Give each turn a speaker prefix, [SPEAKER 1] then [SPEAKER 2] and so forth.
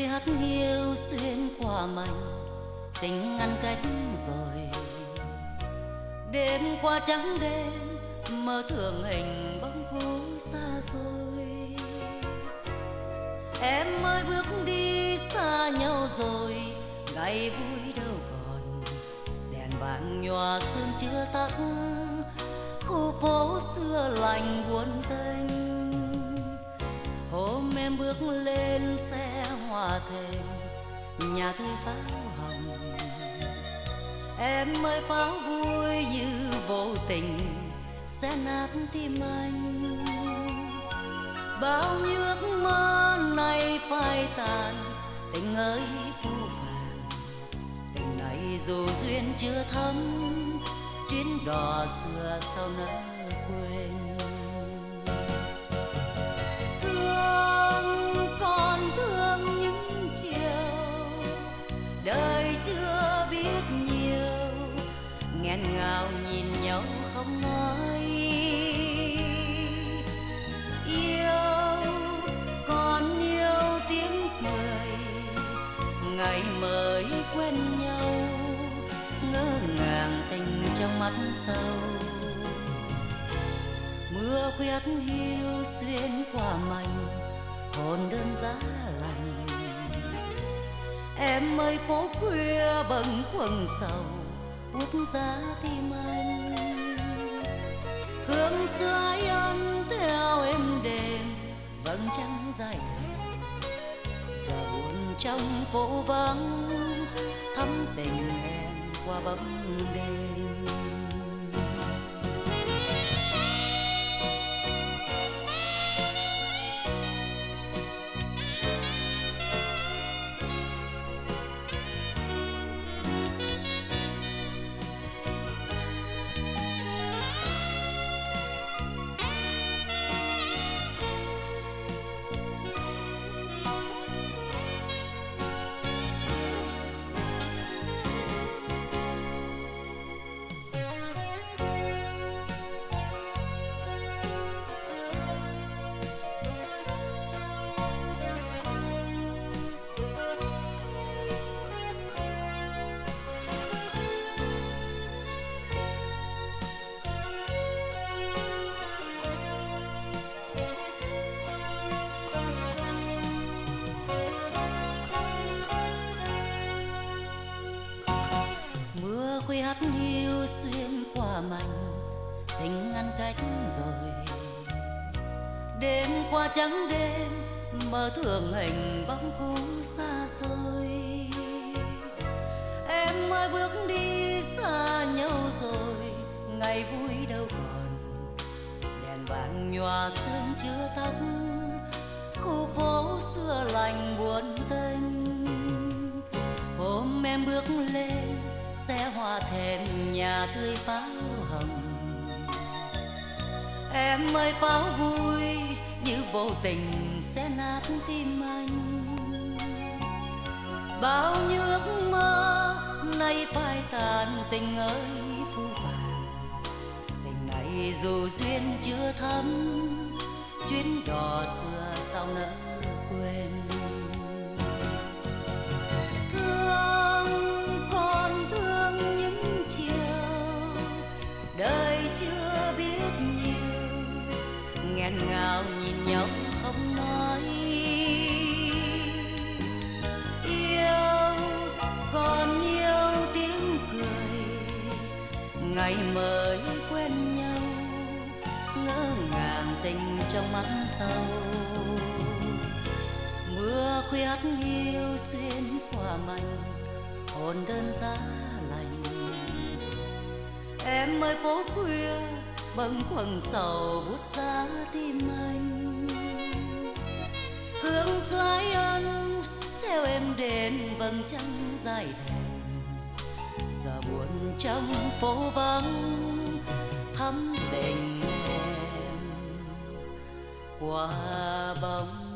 [SPEAKER 1] hắt hiu xuyên qua mảnh tình ngăn cách rồi. Đêm qua trắng đêm mơ thường hình bóng cũ xa xôi. Em mới bước đi xa nhau rồi, ngày vui đâu còn. Đèn vàng nhòa sương chưa tắt, khu phố xưa lạnh buồn tênh. Hôm em bước lên xe hoa thềm nhà tươi pháo hồng. Em mới pháo vui như vô tình sẽ nát tim anh. Bao nhiêu ước mơ này phai tàn, tình ơi phũ phàng. Tình này dù duyên chưa thấm, chuyến đò xưa sao nỡ quên. Thương còn thương những chiều đời chưa biết nhiều, nghẹn ngào nhìn nhau không nói. Yêu còn yêu tiếng cười, ngày mới quen nhau, ngỡ ngàng tình trong mắt sâu. Mưa khuyết hiu xuyên qua mảnh hồn đơn giá lạnh. Em ơi phố khuya bâng khuâng sầu buốt giá tim anh. Hương xưa ai ăn theo em đêm vầng trăng dài thềm. Giờ buồn trong phố vắng thắm tình em qua bóng đêm. Mưa khuya hắt hiu xuyên qua mảnh tình ngăn cách rồi. Đêm qua trắng đêm mơ thường hình bóng cũ xa xôi. Em mới bước đi xa nhau rồi, ngày vui đâu còn. Đèn vàng nhòa sương chưa tắt, khu phố xưa lạnh buồn tênh. Hôm em bước lên xe hoa thềm nhà tươi pháo hồng. Em ơi pháo vui như vô tình sẽ nát tim anh. Bao nhiêu ước mơ nay phai tàn, tình ơi phũ phàng. Tình này dù duyên chưa thấm, chuyến đò xưa sao nỡ quên. Đời chưa biết nhiều, nghẹn ngào nhìn nhau không nói. Yêu còn yêu tiếng cười, ngày mới quen nhau, ngỡ ngàng tình trong mắt sâu. Mưa khuya hắt hiu xuyên qua mảnh hồn đơn giá lạnh. Em ơi phố khuya bâng khuâng sầu buốt giá tim anh. Hương xoái ăn theo em đến vầng trăng dài thềm. Giờ buồn trong phố vắng thắm tình em qua bóng